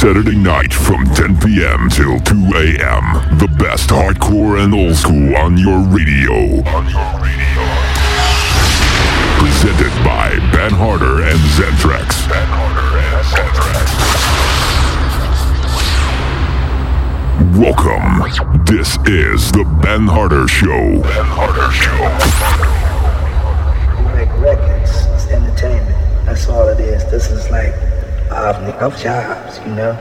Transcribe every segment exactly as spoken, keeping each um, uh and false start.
Saturday night from ten p.m. till two a.m. The best hardcore and old school on your radio. On your radio. Presented by Ben Harder and Zentrax. Ben Harder and Zentrax. Welcome. This is the Ben Harder Show. Ben Harder Show. We make records. It's entertainment. That's all it is. This is like uh, of jobs, you know.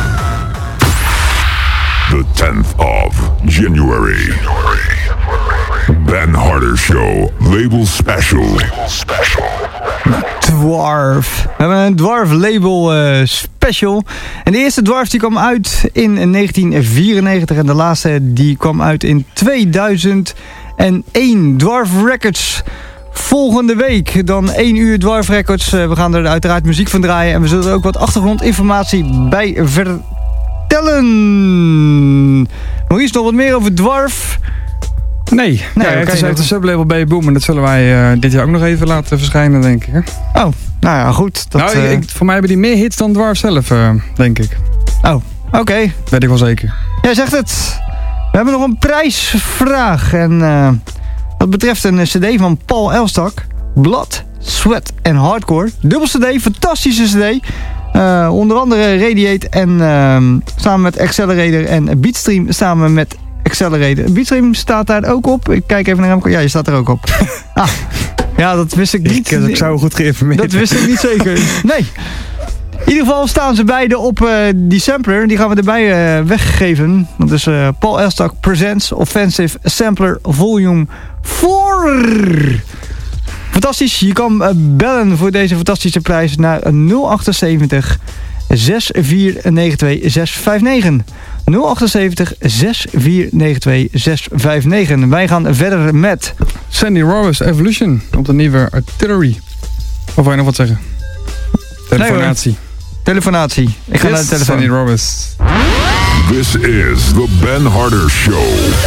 tenth of January. January. Ben Harder Show, label special. Label special. Dwarf. We hebben een Dwarf label uh, special. En de eerste Dwarf die kwam uit in negentien vierennegentig en de laatste die kwam uit in tweeduizend één. Dwarf Records. Volgende week dan één uur Dwarf Records. Uh, we gaan er uiteraard muziek van draaien en we zullen er ook wat achtergrondinformatie bij vertellen. Maurice, nog wat meer over Dwarf? Nee, nee ja, het is uit de sublabel B Boom en dat zullen wij uh, dit jaar ook nog even laten verschijnen, denk ik. Hè? Oh, nou ja, goed. Dat, nou, uh... ik, voor mij hebben die meer hits dan Dwarf zelf, uh, denk ik. Oh, oké. Okay. Weet ik wel zeker. Jij zegt het. We hebben nog een prijsvraag en uh, dat betreft een cd van Paul Elstak. Blood, Sweat and Hardcore. Dubbel cd, fantastische cd. Uh, onder andere Radiate en uh, samen met Accelerator en Beatstream samen met Accelerator. Beatstream staat daar ook op. Ik kijk even naar hem. Ja, je staat er ook op. Ah, ja, dat wist ik niet. Ik, ik zou goed geïnformeerd. Dat wist ik niet zeker. Nee. In ieder geval staan ze beide op uh, die sampler. Die gaan we erbij uh, weggeven. Dat is uh, Paul Elstak Presents Offensive Sampler Volume vier. Fantastisch. Je kan uh, bellen voor deze fantastische prijs naar nul achtenzeventig zes vier negen twee zes vijf negen. nul achtenzeventig zes vier negen twee zes vijf negen. Wij gaan verder met Sandy Roberts Evolution op de nieuwe Artillery. Of wil je nog wat zeggen? Telefonatie. Nee, telefonatie. Ik ga yes, naar de telefoon. Sandy Roberts. This is the Ben Harder Show.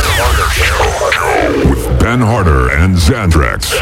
With Ben Harder and Xantrax.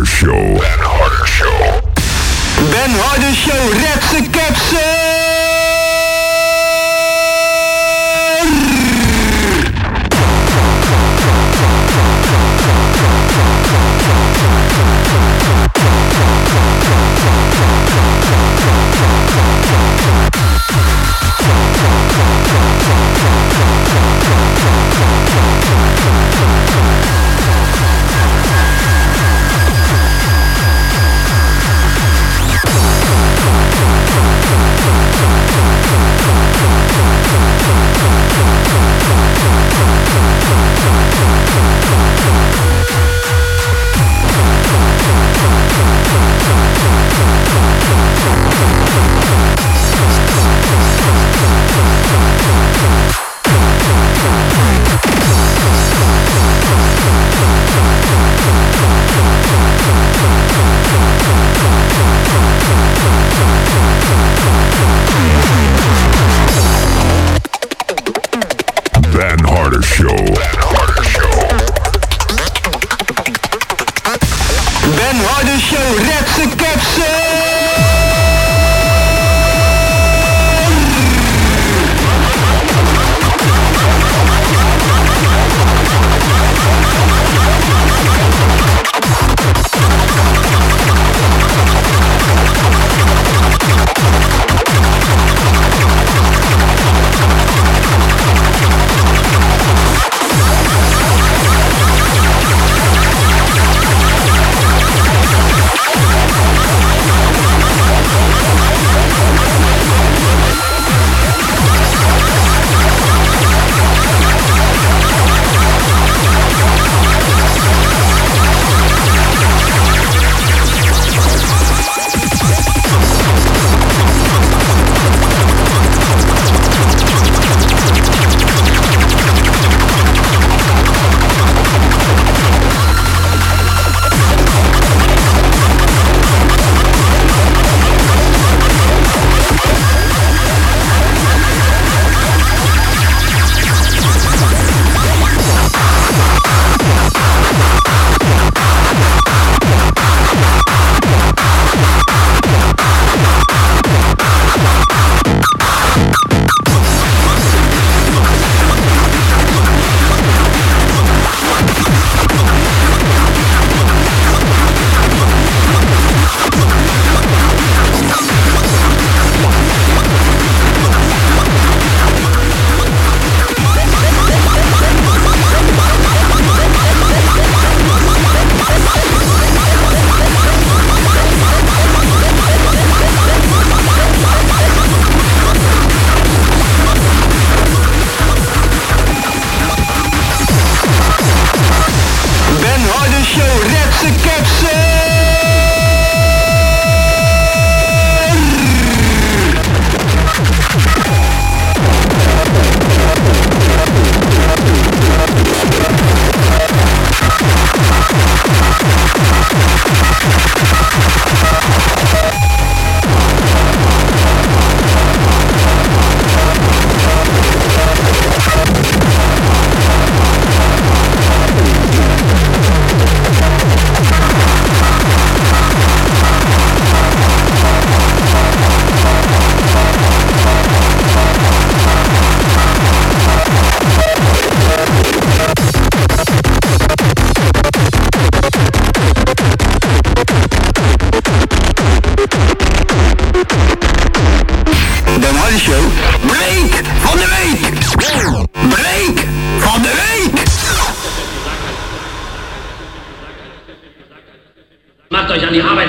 Harder Show. Ben Harder Show. Ben Harder Show, Repse Kepse! euch an die Arbeit.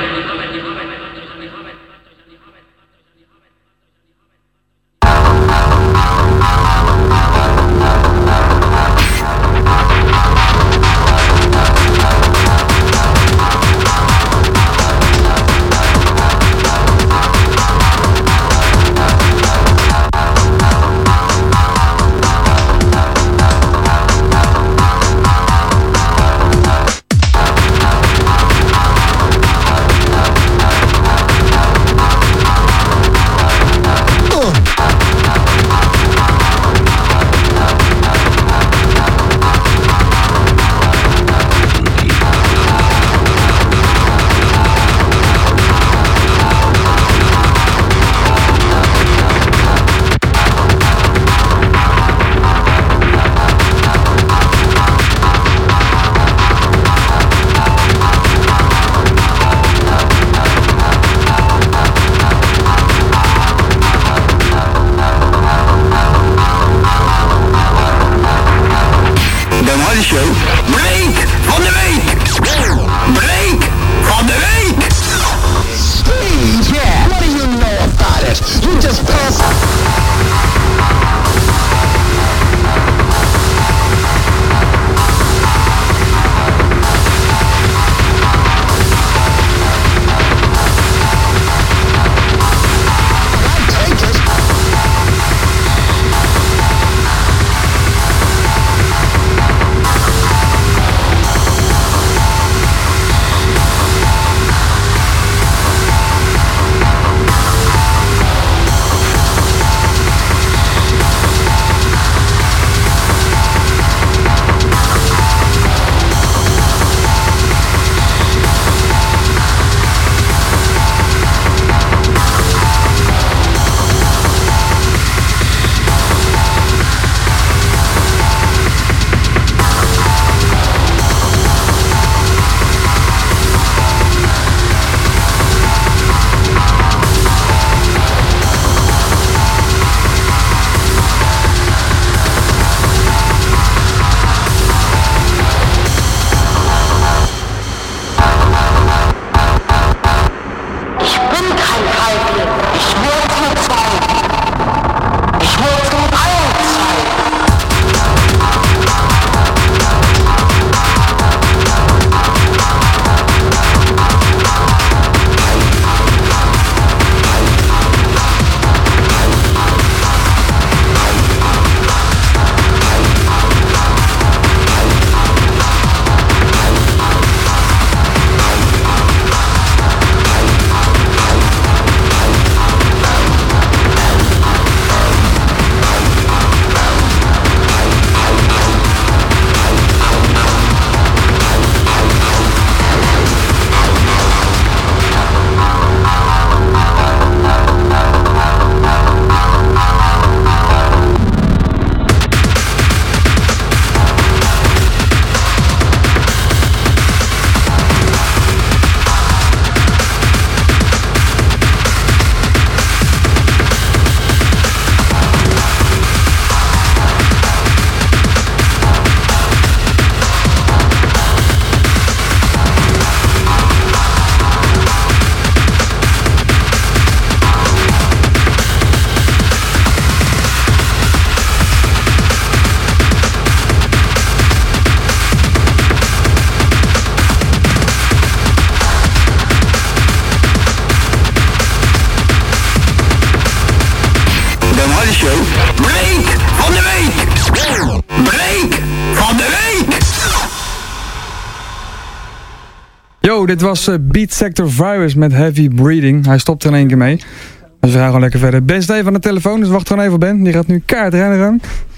Yo, dit was uh, Beat Sector Virus met Heavy Breathing. Hij stopt er in één keer mee. Dus we gaan gewoon lekker verder. Ben Steve aan de telefoon, dus wacht gewoon even op Ben. Die gaat nu kaart rennen gaan.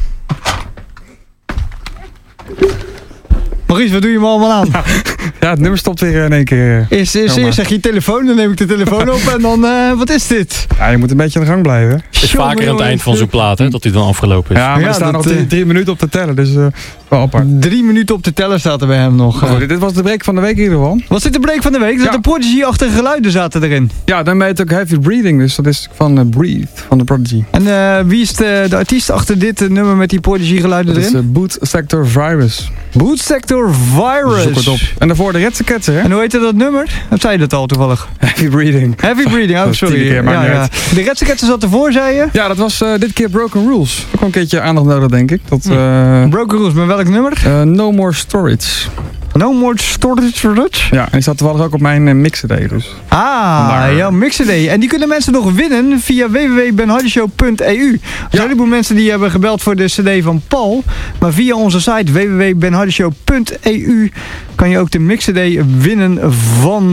Maurice, wat doe je me allemaal aan? Ja, het nummer stopt weer in één keer. Eerst, eerst, eerst zeg je telefoon, dan neem ik de telefoon op en dan, uh, wat is dit? Ja, je moet een beetje aan de gang blijven. Het is vaker aan het eind van zo'n plaat, hè, dat hij dan afgelopen is. Ja, maar Ja, er staan dat, nog drie, uh, drie minuten op te tellen, dus uh, wel apart. Drie minuten op de teller staat er bij hem nog. Oh, dit, dit was de break van de week in ieder geval. Was dit de break van de week? Dat Ja. de Prodigy-achtige geluiden zaten erin. Ja, dan ben je het ook Heavy Breathing, dus dat is van uh, Breathe, van de Prodigy. En uh, wie is de, de artiest achter dit uh, nummer met die Prodigy-geluiden Dat is erin? uh, Boot Sector Virus. Boot Sector Virus. Zoek het op. En daarvoor de Red Ketsen, hè? En hoe heette dat nummer? Of zei je dat al toevallig? Heavy Breathing. Heavy Breathing, oh Dat is sorry. tien keer, maakt ja, niet ja. uit. De Red Ketsen zat ervoor, zei je? Ja, dat was uh, dit keer Broken Rules. Ook wel een keertje aandacht nodig, denk ik. Dat, uh, Broken Rules, met welk nummer? uh, No More Storage. No More Storage. Ja, en die staat toevallig ook op mijn uh, mixer dus. Ah, Maar- jouw Mixer Day. En die kunnen mensen nog winnen via w w w punt ben hardy show punt e u. Er zijn een heleboel mensen die hebben gebeld voor de cd van Paul. Maar via onze site w w w punt ben hardy show punt e u kan je ook de Mixer Day winnen van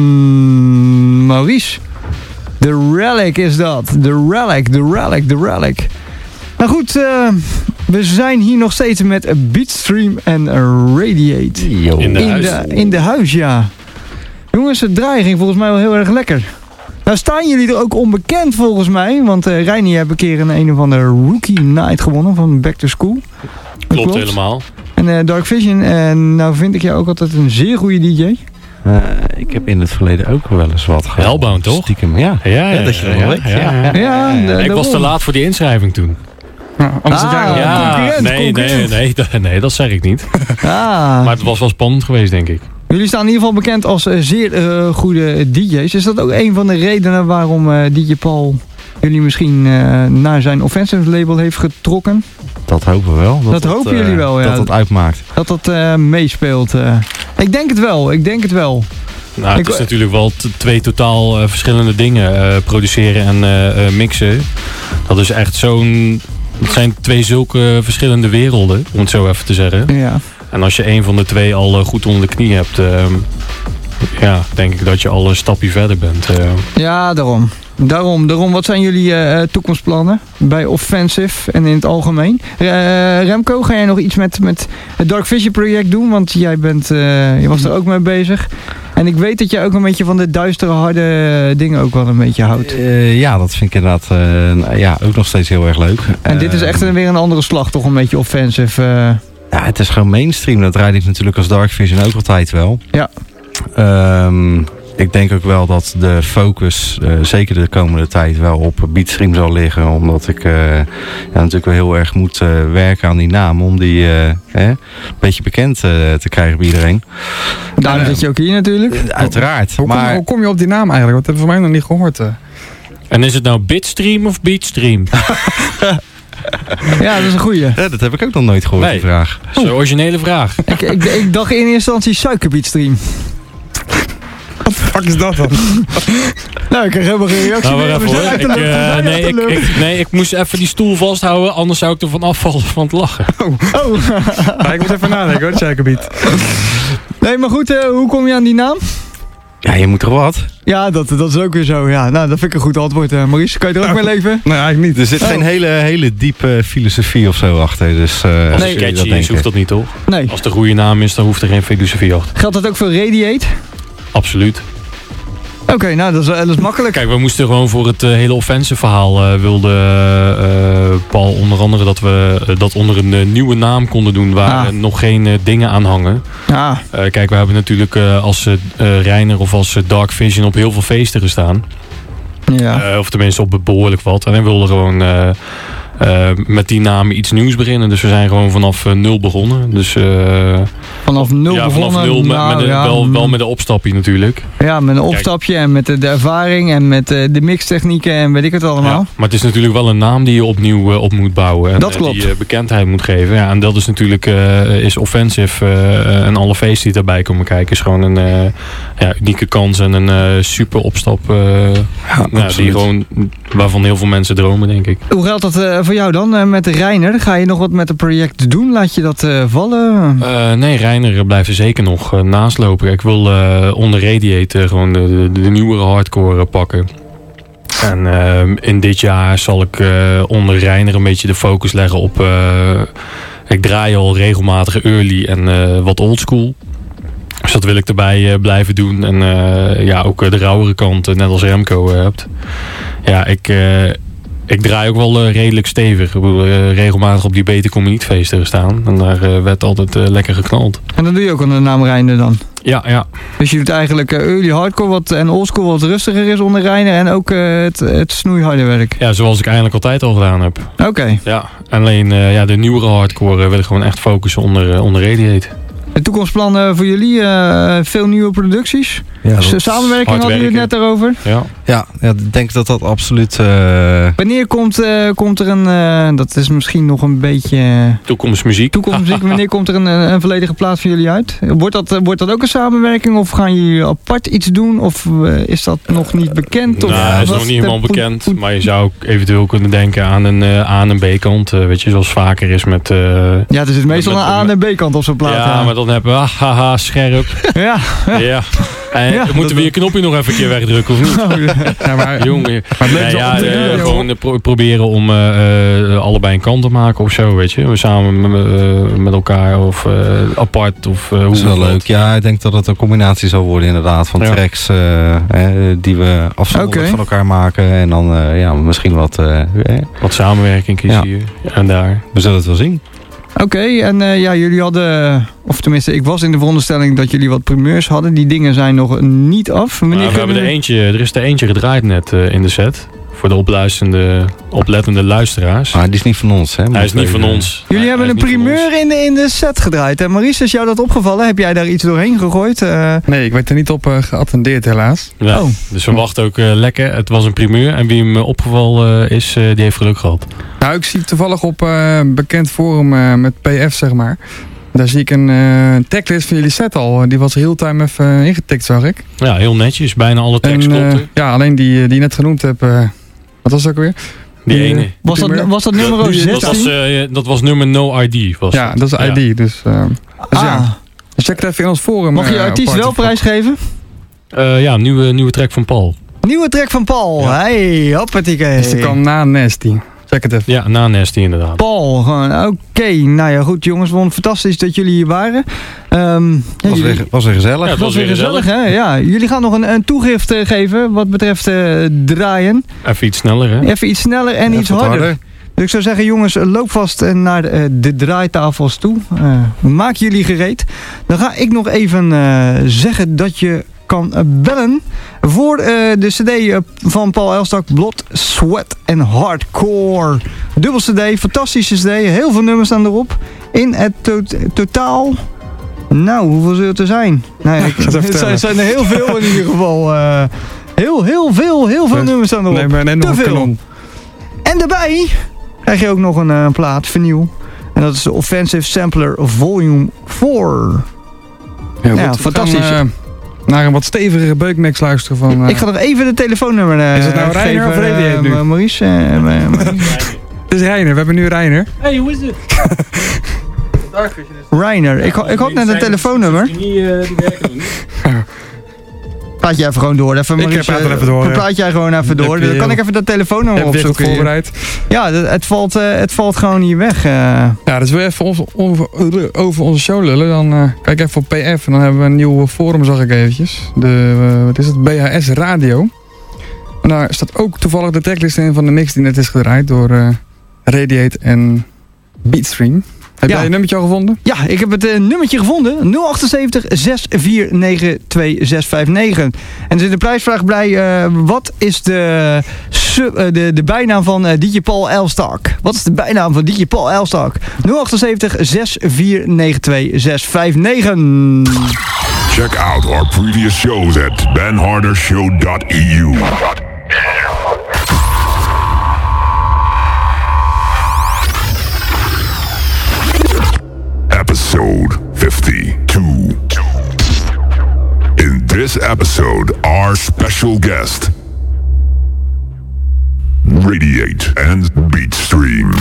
Maurice. De Relic is dat. De Relic, de Relic, de Relic. Nou goed, uh, we zijn hier nog steeds met Beatstream en Radiate. Yo. In de In huis. de, in de huis, ja. Jongens, het draaien ging volgens mij wel heel erg lekker. Nou staan jullie er ook onbekend volgens mij. Want uh, Reinier heeft een keer een een of andere Rookie Night gewonnen van Back to School. Dat Klopt helemaal. En uh, Dark Vision. En nou vind ik jou ook altijd een zeer goede D J. Uh, ik heb in het verleden ook wel eens wat gehad. Hellbound, toch? Stiekem, ja. Ja, ja, Ja, dat je dat wel weet, ja. Ja, de- Ik was daarom. te laat voor die inschrijving toen. Ja, anders zit jij Ah, al. ja. concurrent, nee, nee, concurrent. nee, nee, nee, dat zeg ik niet. Ah. Maar het was wel spannend geweest, denk ik. Jullie staan in ieder geval bekend als uh, zeer uh, goede D J's. Is dat ook een van de redenen waarom uh, D J Paul jullie misschien uh, naar zijn offensive label heeft getrokken? Dat hopen we wel. Dat hopen uh, jullie wel, ja. Dat dat uitmaakt. Dat dat uh, meespeelt. Uh. Ik denk het wel, ik denk het wel. Nou, het Ik- is natuurlijk wel t- twee totaal uh, verschillende dingen. Uh, produceren en uh, uh, mixen. Dat is echt zo'n... Het zijn twee zulke verschillende werelden, om het zo even te zeggen. Ja. En als je een van de twee al uh, goed onder de knie hebt... Uh, ja, denk ik dat je al een stapje verder bent. Uh. Ja, daarom. Daarom, daarom. Wat zijn jullie uh, toekomstplannen bij Offensive en in het algemeen? Uh, Remco, ga jij nog iets met, met het Dark Vision project doen? Want jij bent, uh, je was er ook mee bezig. En ik weet dat jij ook een beetje van de duistere, harde dingen ook wel een beetje houdt. Uh, ja, dat vind ik inderdaad uh, ja, ook nog steeds heel erg leuk. En dit is echt Uh, weer een andere slag, toch een beetje Offensive. Uh. Ja, het is gewoon mainstream. Dat rijd ik natuurlijk als Dark Vision ook altijd wel. Ja. Um, ik denk ook wel dat de focus, uh, zeker de komende tijd, wel op Beatstream zal liggen. Omdat ik uh, ja, natuurlijk wel heel erg moet uh, werken aan die naam. Om die uh, eh, een beetje bekend uh, te krijgen bij iedereen. Daarom zit je ook hier natuurlijk. Uh, uiteraard. Hoe kom, maar hoe kom je op die naam eigenlijk? Want dat hebben we voor mij nog niet gehoord. Uh. En is het nou Bitstream of Beatstream? Ja, dat is een goeie. ja, dat heb ik ook nog nooit gehoord, Nee. die vraag. Dat is een originele vraag. ik, ik, ik dacht in eerste instantie suikerbeatstream. Wat de fuck is dat dan? Nou, ik kreeg helemaal geen reactie Nou, meer. maar We even zijn hoor. uit de Ik, lucht, we uh, zijn nee, uit de ik, lucht. ik, nee, ik moest even die stoel vasthouden, anders zou ik ervan afvallen van het lachen. Oh. Ja, ik moet even nadenken hoor, Suikerbeat. Nee, maar goed, uh, hoe kom je aan die naam? Ja, je moet toch wat? Ja, dat, dat is ook weer zo. Ja, nou, dat vind ik een goed antwoord. Uh, Maurice, kan je er ook mee leven? Nee, eigenlijk niet. Er zit Oh. geen hele, hele diepe filosofie of zo achter. Dus, uh, Als Nee. het catchy is, hoeft dat niet, toch? Nee. Als het een goede naam is, dan hoeft er geen filosofie achter. Geldt dat ook voor Radiate? Absoluut. Oké, okay, nou, dat is, dat is makkelijk. Kijk, we moesten gewoon voor het uh, hele offensive verhaal uh, wilde uh, Paul onder andere dat we uh, dat onder een uh, nieuwe naam konden doen waar Ah. uh, nog geen uh, dingen aan hangen. Ah, Uh, kijk, we hebben natuurlijk uh, als uh, uh, Reiner of als uh, Dark Vision op heel veel feesten gestaan. ja. Uh, of tenminste op behoorlijk wat. En we wilden gewoon uh, uh, met die naam iets nieuws beginnen. Dus we zijn gewoon vanaf uh, nul begonnen. Dus uh, Vanaf nul ja, begonnen. vanaf nul met, nou, met een, ja, wel, wel mm, met een opstapje natuurlijk. ja, met een opstapje en met de, de ervaring en met uh, de mixtechnieken en weet ik het allemaal. Ja, maar het is natuurlijk wel een naam die je opnieuw uh, op moet bouwen. En, Dat uh, klopt. die uh, bekendheid moet geven. Ja, en dat is natuurlijk uh, is offensive. Uh, en alle feesten die daarbij komen kijken is gewoon een uh, ja, unieke kans en een uh, super opstap. Uh, Ja, nou, die gewoon, waarvan heel veel mensen dromen, denk ik. Hoe geldt dat uh, voor voor jou dan, uh, met Reiner? Ga je nog wat met het project doen? Laat je dat uh, vallen? Uh, nee, Reiner blijft er zeker nog uh, naast lopen. Ik wil uh, onder Radiate uh, gewoon de, de, de nieuwere hardcore uh, pakken. En uh, in dit jaar zal ik uh, onder Reiner een beetje de focus leggen op... Uh, ik draai al regelmatig early en uh, wat oldschool. Dus dat wil ik erbij uh, blijven doen. En uh, ja, ook uh, de rauwere kant, uh, net als Remco uh, hebt. Ja, ik... Uh, Ik draai ook wel uh, redelijk stevig. Ik wil uh, regelmatig op die Beter Communietfeesten staan. En daar uh, werd altijd uh, lekker geknald. En dat doe je ook onder de naam Reiner dan? Ja, ja. Dus je doet eigenlijk uh, early hardcore wat, en oldschool wat rustiger is onder Reiner. En ook uh, het, het snoeiharde werk. Ja, zoals ik eigenlijk altijd al gedaan heb. Oké. Okay. Ja, alleen uh, ja, de nieuwere hardcore uh, wil ik gewoon echt focussen onder, uh, onder Radiate. De toekomstplannen voor jullie, uh, veel nieuwe producties. Ja, samenwerking hadden jullie het net erover. Ja, ja, ja ik denk dat dat absoluut... Uh... Wanneer komt, uh, komt er een, uh, dat is misschien nog een beetje... Uh, toekomstmuziek. Toekomstmuziek, wanneer komt er een, een volledige plaat van jullie uit? Wordt dat, wordt dat ook een samenwerking of gaan jullie apart iets doen? Of uh, is dat nog niet bekend? Of nou, dat is nog niet helemaal bekend. Poet, maar je zou ook eventueel kunnen denken aan een uh, A- en B-kant. Uh, weet je, zoals vaker is met... Uh, ja, er zit meestal met, een A- en B-kant op zo'n plaat. Ja, ja, maar dan hebben we ah, haha, scherp. ja. ja. En ja, moeten we je knopje nog even een keer wegdrukken of niet? ja, maar, Jongen, maar nee, ja, uh, gewoon uh, pro proberen om uh, uh, allebei een kant te maken of zo, weet je. We samen uh, met elkaar of uh, apart of uh, hoe. Dat is wel leuk. Ja, ik denk dat het een combinatie zal worden inderdaad van ja. tracks uh, hè, die we afzonderlijk okay. van elkaar maken en dan uh, ja, misschien wat... Uh, wat samenwerking is ja. hier en daar. We zullen het wel zien. Oké, okay, en uh, ja, jullie hadden, of tenminste, ik was in de veronderstelling dat jullie wat primeurs hadden. Die dingen zijn nog niet af. Nou, we hebben er eentje, er is er eentje gedraaid net uh, in de set. Voor de opluisterende, oplettende luisteraars. Maar die is niet van ons, hè? Hij is niet van ons. Jullie hij, hebben hij een primeur in de, in de set gedraaid. En Maurice, is jou dat opgevallen? Heb jij daar iets doorheen gegooid? Uh... Nee, ik werd er niet op uh, geattendeerd helaas. Ja, oh. Dus we wachten ook uh, lekker. Het was een primeur. En wie hem uh, opgevallen uh, is, uh, die heeft geluk gehad. Nou, ik zie toevallig op uh, een bekend forum uh, met P F, zeg maar. Daar zie ik een uh, tracklist van jullie set al. Die was heel time even uh, ingetikt, zag ik. Ja, heel netjes. Bijna alle tracks en, uh, klopten. Ja, alleen die, die je net genoemd hebt... Uh, wat was dat ook weer? Die, die ene. Was dat, was dat nummer dat, dat, was, uh, dat was nummer No I D. Was ja, dat is I D. Ja. Dus, uh, dus ah. ja. Dus check het even in ons forum. Mag je je artiest uh, wel prijsgeven? Uh, ja, nieuwe, nieuwe track van Paul. Nieuwe track van Paul. Ja. Hey, hoppatee. Dus die kwam na Nasty. Check het even. Ja, na Nasty inderdaad. Paul, gewoon. Oké, okay. Nou ja, goed jongens. Vond het fantastisch dat jullie hier waren. Um, ja, was, jullie... weer, was weer gezellig. Ja, het was, was weer gezellig, gezellig hè? Ja, jullie gaan nog een, een toegift uh, geven wat betreft uh, draaien. Even iets sneller, hè? Even iets sneller en ja, iets harder. harder. Dus ik zou zeggen, jongens, loop vast naar de, de draaitafels toe. Uh, maak jullie gereed. Dan ga ik nog even uh, zeggen dat je kan bellen voor uh, de cd van Paul Elstak, Blood, Sweat en Hardcore. Dubbel cd, fantastische cd, heel veel nummers staan erop. In het to totaal, nou, hoeveel zullen het er zijn? Nou ja, ik, het zijn, zijn er heel veel in ieder geval. Uh, heel, heel veel, heel veel nummers staan erop. Nee, maar een te veel. Kanon. En daarbij krijg je ook nog een uh, plaat, vernieuw. En dat is de Offensive Sampler Volume vier. Ja, ja fantastisch. Gaan, uh, naar een wat stevigere beukmix luisteren van... Uh... Ik ga nog even de telefoonnummer uh, is het nou Reiner of Radiate nu? Uh, Maurice. Uh, Maurice. Het is Reiner, we hebben nu Reiner. Hey, hoe is dit? Reiner, ik, ik had net een telefoonnummer. Die, uh, die werken nog niet. Praat jij even gewoon door. Even, ik Maurice, praat er even door. Praat jij gewoon even door. Dan kan ik even dat telefoonnummer opzoeken. Voorbereid. Ja, het valt, uh, het valt gewoon hier weg. Uh. Ja, dus wil je even ons, over, over onze show lullen, dan uh, kijk even op P F. En dan hebben we een nieuw forum, zag ik eventjes. De, uh, wat is het? B H S Radio. En daar staat ook toevallig de tracklist in van de mix die net is gedraaid door uh, Radiate en Beatstream. Heb ja. jij een nummertje al gevonden? Ja, ik heb het uh, nummertje gevonden. nul acht zeven zes vier negen twee zes vijf negen. En er zit een prijsvraag bij. Uh, wat is de, sub, uh, de, de bijnaam van uh, D J Paul Elstak? Wat is de bijnaam van D J Paul Elstak? nul acht zeven zes vier negen twee zes vijf negen. Check out our previous shows at ben harder show dot e u. Episode fifty-two. In this episode, our special guest, Radiate and Beatstream.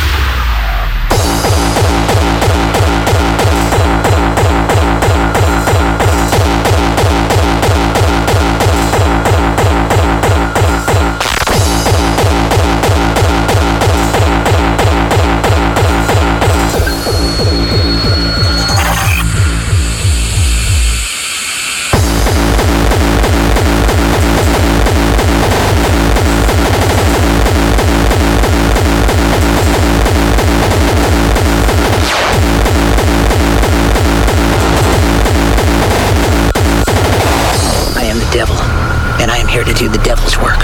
To do the devil's work.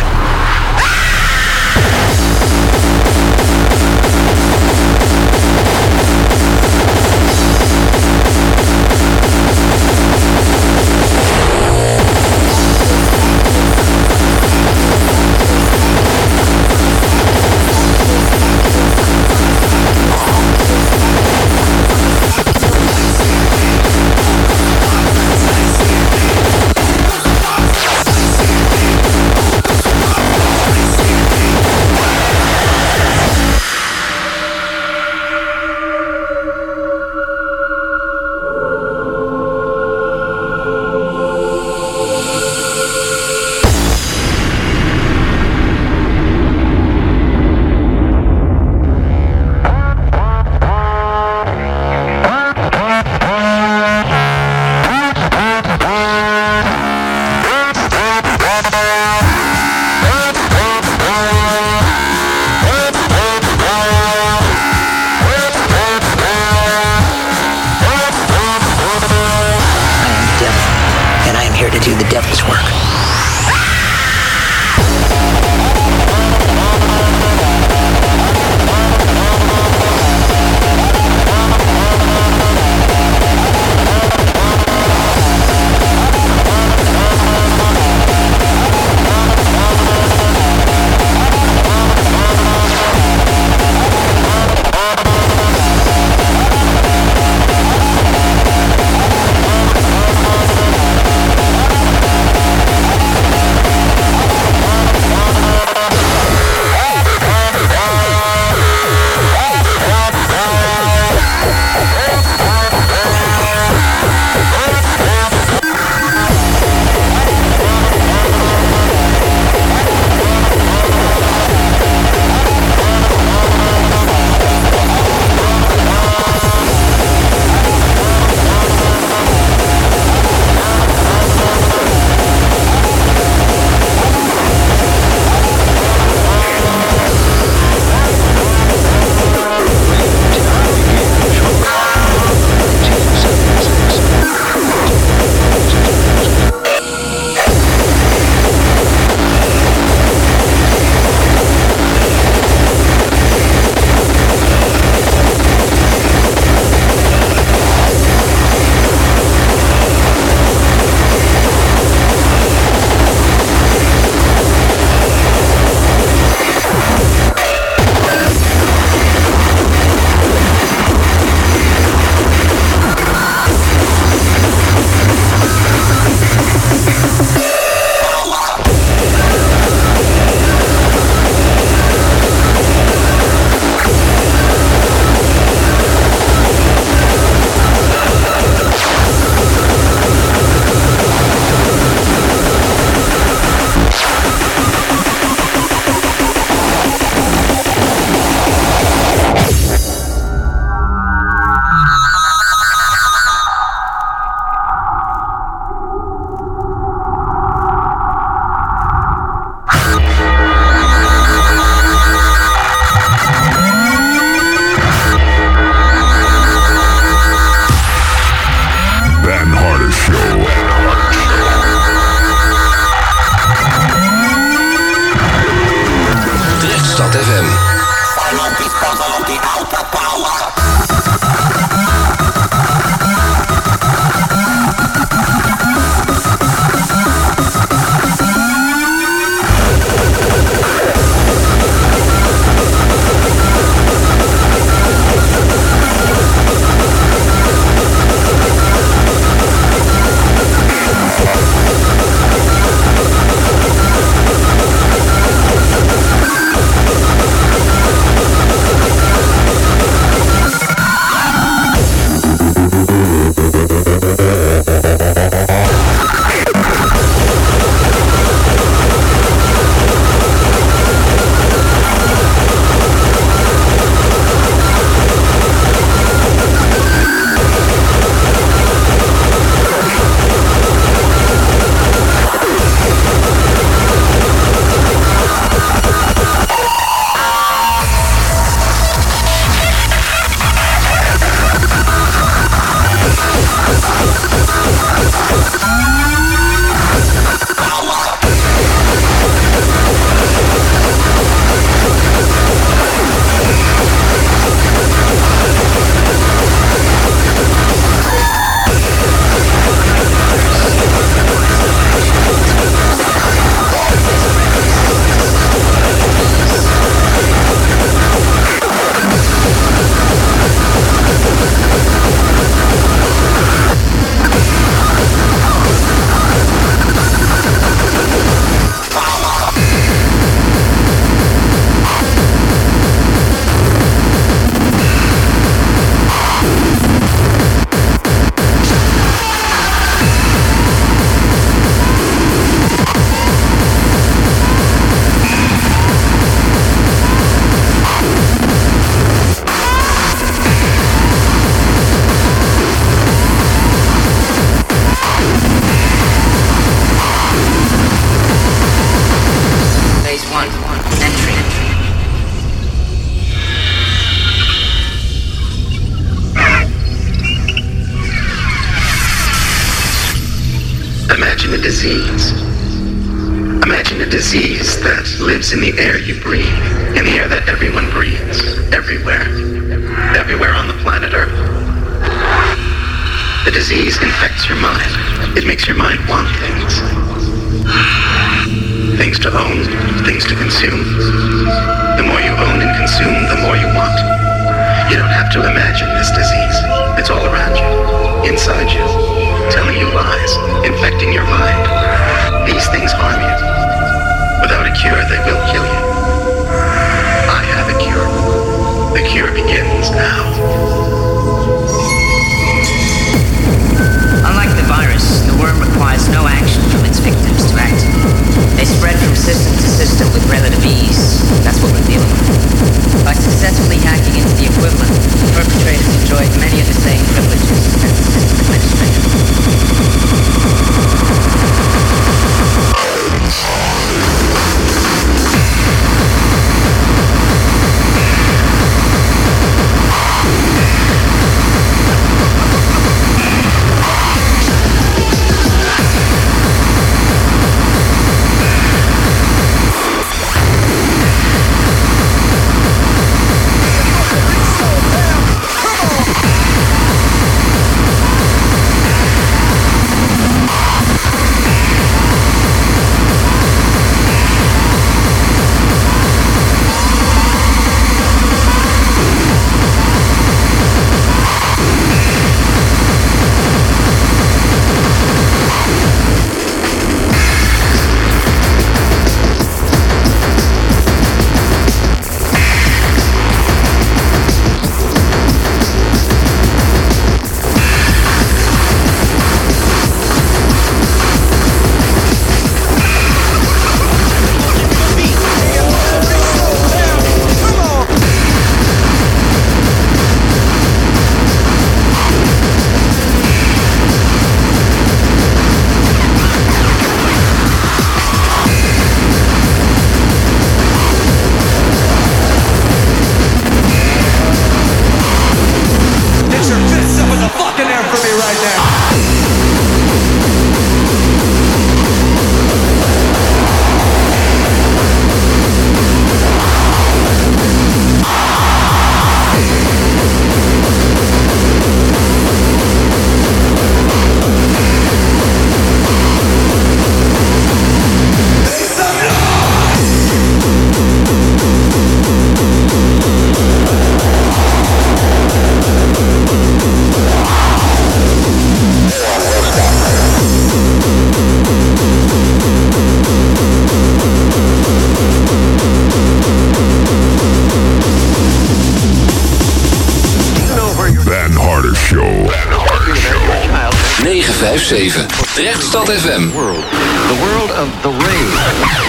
Imagine a disease. Imagine a disease that lives in the air you breathe, in the air that everyone breathes, everywhere, everywhere on the planet Earth. The disease infects your mind. It makes your mind want things. Things to own, things to consume. The more you own and consume, the more you want. You don't have to imagine this disease. It's all around you, inside you, telling you lies, infecting your mind. These things harm you. Without a cure, they will kill you. I have a cure. The cure begins now. Unlike the virus, the worm requires no action from its victims to act. They spread from system to system with relative ease. That's what we're dealing with. By successfully hacking into the equivalent, perpetrators enjoyed many of the same privileges as the system administrator. negen vijf zeven. Rechtstad F M. The world of the rave.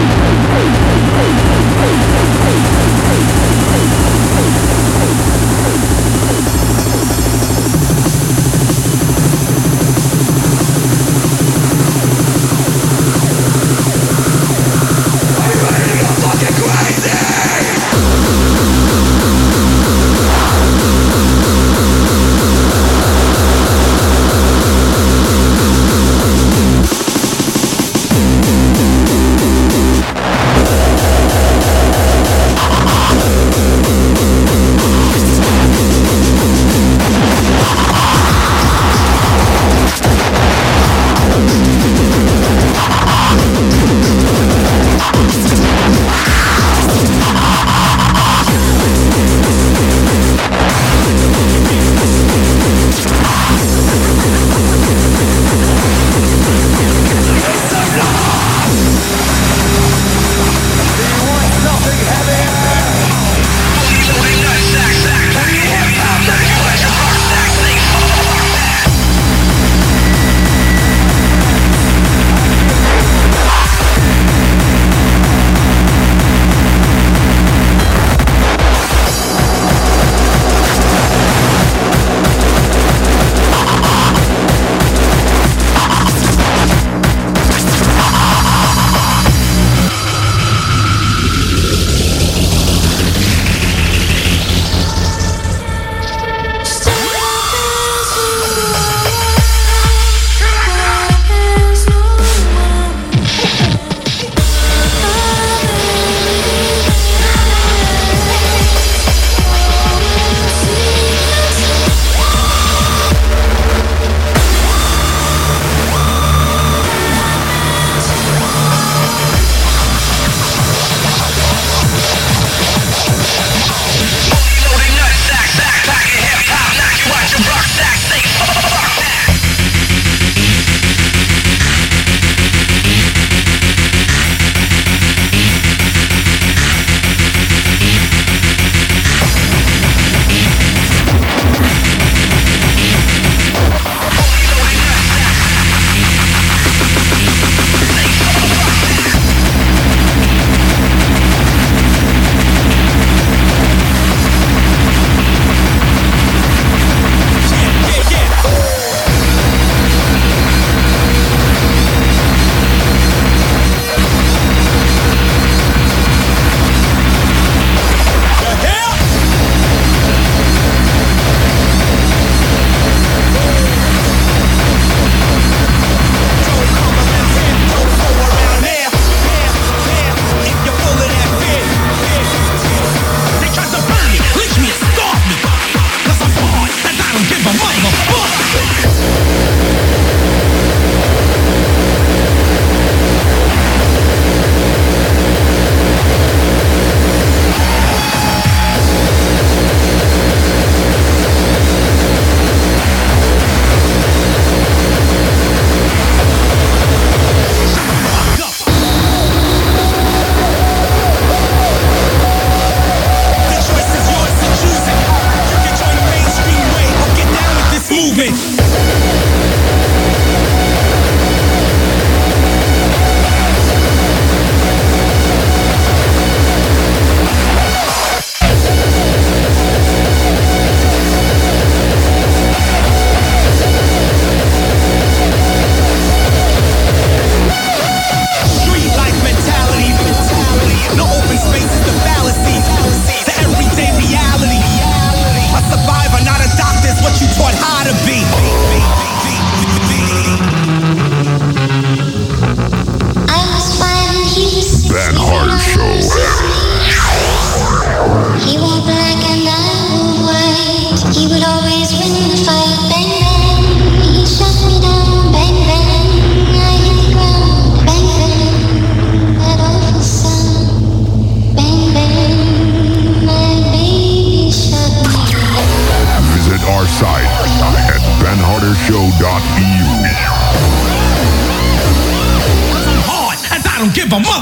We're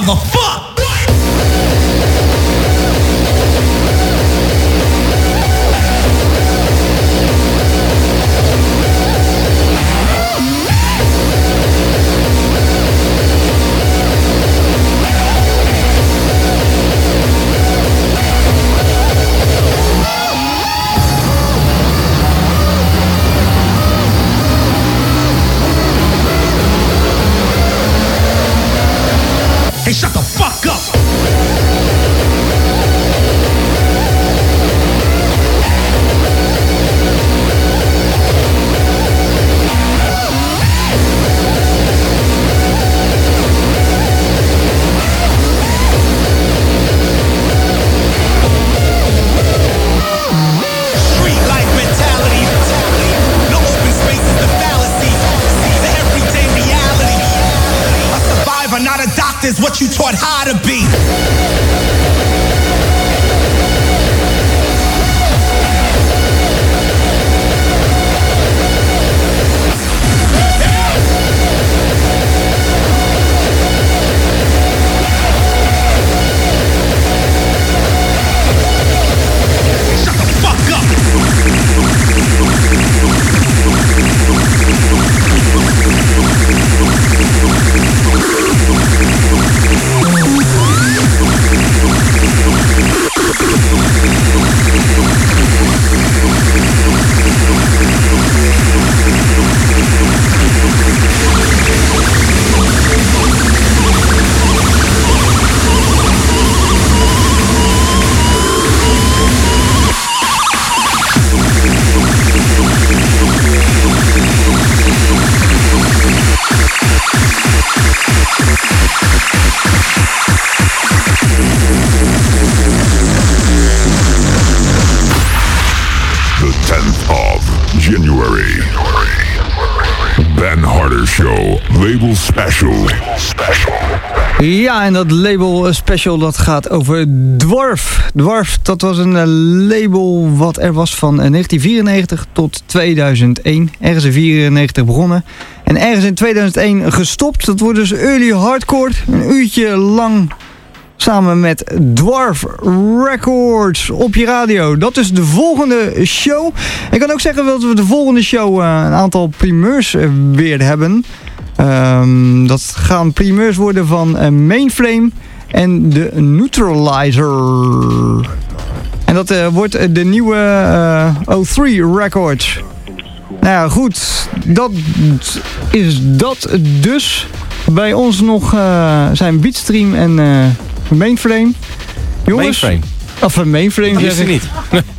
motherfucker. Hey, shut the fuck up! Is what you taught how to be. Shut the fuck up. January. Ben Harder Show, label special. Special. Ja, en dat label special dat gaat over Dwarf. Dwarf, dat was een uh, label wat er was van uh, negentien vierennegentig tot tweeduizend één. Ergens in vierennegentig begonnen. En ergens in tweeduizend één gestopt. Dat wordt dus early hardcore. Een uurtje lang samen met Dwarf Records op je radio. Dat is de volgende show. Ik kan ook zeggen dat we de volgende show uh, een aantal primeurs uh, weer hebben. Um, dat gaan primeurs worden van uh, Mainframe en de Neutralizer. En dat uh, wordt de nieuwe uh, O drie Records. Nou ja, goed. Dat is dat dus. Bij ons nog uh, zijn Beatstream en uh, Mainframe. Jongens. Mainframe? Of een Mainframe dat zeg is er ik. niet.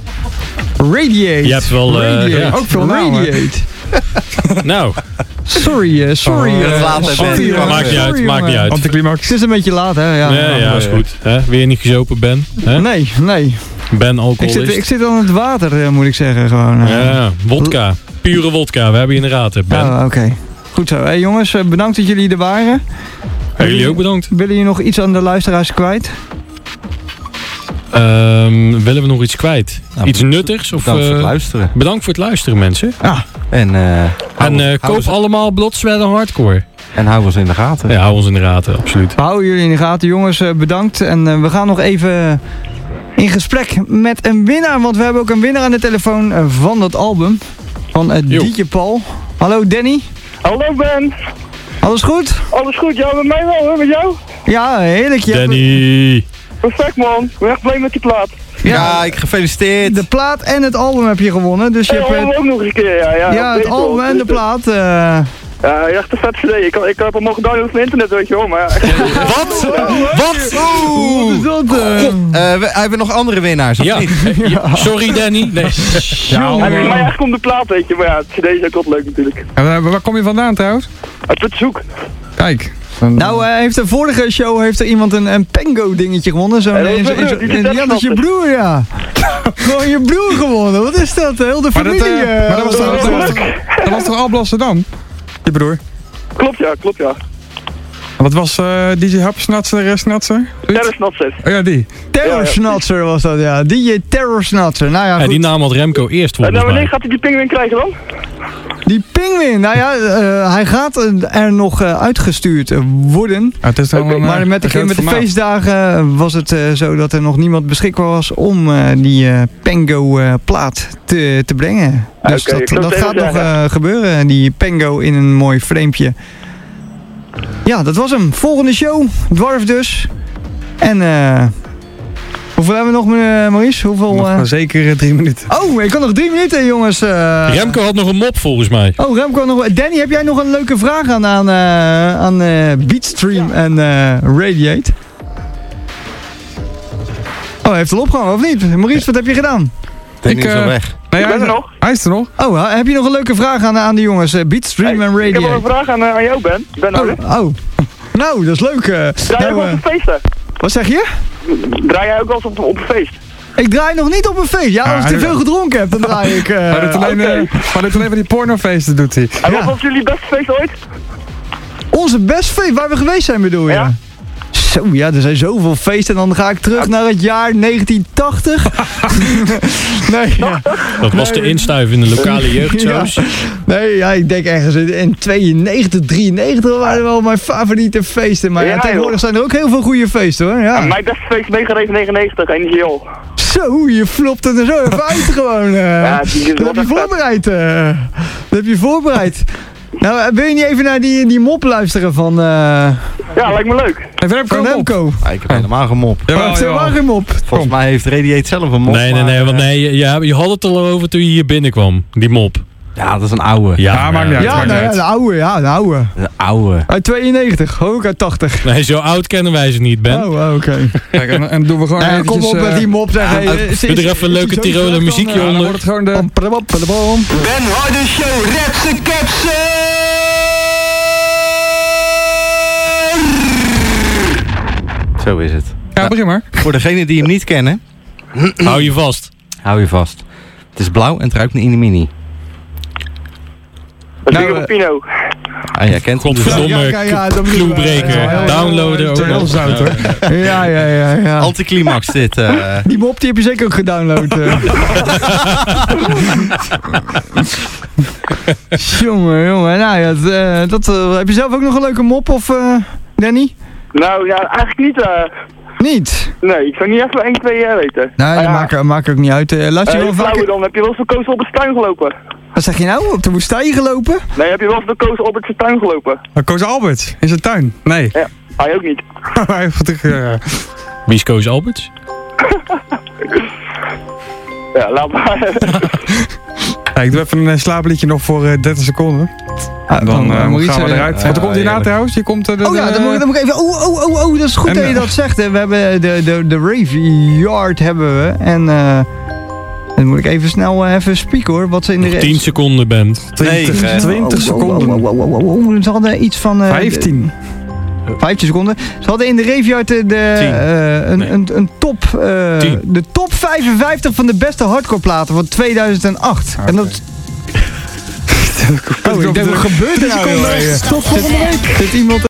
Je Radiate. hebt wel... Uh, Radiate. ja. Ook van Radiate. Nou. Sorry, uh, sorry. Oh, uh, laat sorry uh, maakt niet uit, maakt niet uit. Anticlimax. Het is een beetje laat, hè? Ja, ja, ja, is goed. Hè? Weer niet gezopen, Ben? Hè? Nee, nee. Ben Ik alcoholist. zit, ik zit aan het water, uh, moet ik zeggen. Gewoon, uh. Ja, wodka. Pure wodka. We hebben je in de raad, Ben. Oh, oké. Okay. Goed zo. Hey, jongens, uh, bedankt dat jullie er waren. Hey, jullie ook bedankt. Willen jullie nog iets aan de luisteraars kwijt? Um, willen we nog iets kwijt? Nou, iets nuttigs? Of, bedankt voor het uh, luisteren. Bedankt voor het luisteren, mensen. Ah. En, uh, en uh, koop ons, allemaal Blood, Hardcore. En hou ons in de gaten. Ja, hou ons in de gaten, absoluut. We houden jullie in de gaten, jongens. Uh, bedankt. En uh, we gaan nog even in gesprek met een winnaar. Want we hebben ook een winnaar aan de telefoon uh, van dat album. Van uh, D J Paul. Hallo Danny. Hallo Ben. Alles goed? Alles goed, ja, met mij wel, hè? Met jou? Ja, heerlijk. Je Danny. Hebt... Perfect, man. Ik ben echt blij met die plaat. Ja, ja, ik gefeliciteerd. De plaat en het album heb je gewonnen. Dus je ja, hebt het... ook nog een keer, ja. Ja, ja het album en de plaat. Uh... Ja, echt een vet cd. Ik, ik had het nog gedownload van internet, weet je wel, maar ja. Wat? Wat? Oeh! Wat is dat? Uh... Uh, we hebben nog andere winnaars, of ja. niet? Ja. Sorry, Danny. Nee. Ja, hij heeft mij echt om de plaat, weet je. Maar ja, het cd is ook wat leuk natuurlijk. En waar, waar kom je vandaan trouwens? Uit Putzoek. Kijk. Nou, uh, heeft de vorige show heeft er iemand een, een Pengo dingetje gewonnen. Zo'n, ja, dat is, zo, zo, ja, dat is je broer, ja. Gewoon je broer gewonnen. Wat is dat? Heel de familie. Maar dat, uh, maar dat was toch, dat was, dat was toch Alblassen dan? Je broer? Klopt, ja, klopt, ja. En wat was uh, D J Hapsnatser, Snatser? Terrorsnatser. Oh ja, die. Terrorsnatser was dat, ja. D J Terrorsnatser. Nou ja, goed. Ja, die naam had Remco eerst volgens uh, nou, mij. wanneer gaat hij die pinguïn krijgen dan? Die Penguin, nou ja, uh, hij gaat er nog uh, uitgestuurd worden. Ja, het is dan okay, een, maar met de, met de feestdagen was het uh, zo dat er nog niemand beschikbaar was om uh, die uh, Pango uh, plaat te, te brengen. Dus okay, dat, dat gaat nog uh, gebeuren, die Pango in een mooi framepje. Ja, dat was hem. Volgende show, Dwarf dus. En uh, hoeveel hebben we nog, uh, Maurice? Hoeveel, nog uh... zeker uh, drie minuten. Oh, ik kan nog drie minuten, jongens. Uh... Remco had nog een mop, volgens mij. Oh, Remco had nog... Danny, heb jij nog een leuke vraag aan, aan, uh, aan uh, Beatstream ja. en uh, Radiate? Oh, hij heeft al opgehangen, of niet? Maurice, wat heb je gedaan? Danny is al weg. Nee, hij, is er nog. hij is er nog. Oh, heb je nog een leuke vraag aan, aan de jongens? Uh, Beatstream hey, en Radiate. Ik heb wel een vraag aan, uh, aan jou, Ben. Ben oh, oh. Nou, dat is leuk. Uh, Draai je nou, ook wel uh, op feesten? Wat zeg je? Draai jij ook wel eens op, op een feest? Ik draai nog niet op een feest. Ja, als ik te veel gedronken heb, dan draai ik... Uh, maar doet alleen, okay. uh, alleen van die pornofeesten, doet hij. En wat ja. was jullie beste feest ooit? Onze beste feest, waar we geweest zijn bedoel je? Ja. Zo, ja, er zijn zoveel feesten en dan ga ik terug naar het jaar negentien tachtig. Nee, ja. Dat was nee. de instuif in de lokale jeugdshows. Ja. Nee, ja, ik denk ergens in tweeënnegentig, drieënnegentig waren wel mijn favoriete feesten. Maar ja, ja, tegenwoordig zijn er ook heel veel goede feesten hoor. Ja. Ja, mijn beste feest meegereven negenennegentig, Energie Hall. Zo, je flopt er zo even uit gewoon. Uh. Ja, die dat heb je voorbereid. Uh. Dat heb je voorbereid. Nou, wil je niet even naar die, die mop luisteren van... Uh... Ja, lijkt me leuk. Even Remco. Van Remco. Ja, ik heb helemaal geen mop. Ja, ja, ja. helemaal geen mop. Volgens mij heeft Radiate zelf een mop. Nee, nee, nee, want nee, je, je had het al over toen je hier binnenkwam, die mop. Ja, dat is een oude. Ja, ja maakt niet uit. Ja, nou, ja, de oude, ja, de oude. De oude. Uit tweeënnegentig, ook uit tachtig. Nee, zo oud kennen wij ze niet, Ben. Oh, oké. Okay. Kijk, en, en doen we gewoon nou, eventjes... Kom op met die mop, zeg. Uh, uh, Doe er even een leuke Tiroler muziekje dan, onder. Dan wordt het gewoon de... Ben Harder Show, Redse Ketsen! Zo is het. Ja, begin maar. Voor degenen die hem niet kennen... Hou je vast. Hou je vast. Het is blauw en het ruikt naar Inimini. Dat is nou, Pino. Ah, jij kent hem dus. Godverdomme, ja, ja, ja, cluebreker. Ja, Downloaden ook heel zout hoor. Ja, ja, ja, ja. Anticlimax dit. Uh... Die mop die heb je zeker ook gedownload. Uh. jongen, jongen. Nou ja, dat, dat, uh, heb je zelf ook nog een leuke mop of uh, Danny? Nou ja, eigenlijk niet. Uh... Niet? Nee, ik zou niet even één, twee uh, weten. Nee, dat ah, ja. maakt, maakt ook niet uit. Uh, luister je uh, wel vaak... dan heb je wel eens verkozen op het tuin gelopen. Wat zeg je nou? Op de woestijn gelopen? Nee, heb je wel eens verkozen op het tuin gelopen? Koos Alberts? In zijn tuin? Nee. Ja, hij ook niet. Wie is Koos Alberts? Ja, laat maar. Ja, ik doe even een slaapliedje nog voor uh, dertig seconden. Ah, dan uh, dan gaan we eruit. Uh, Want dan komt hij na trouwens. Je komt, uh, de, oh ja, dan moet, ik, dan moet ik even... Oh, oh, oh, oh, dat is goed en, dat je dat zegt. Hè. We hebben de, de, de Rave Yard hebben we. En uh, dan moet ik even snel uh, even spieken hoor. Wat ze in de nog tien seconden bent. twintig, nee, twintig seconden. Oh, oh, oh, oh, oh, oh. Ze hadden iets van... Uh, vijftien. vijftien seconden. Ze hadden in de Rave Yard de, uh, een, nee. een, een top... Uh, de top vijfenvijftig van de beste hardcore platen van tweeduizend acht. Okay. En dat... Oh, ik denk, wat gebeurt er nou? Tot volgende week. Zit iemand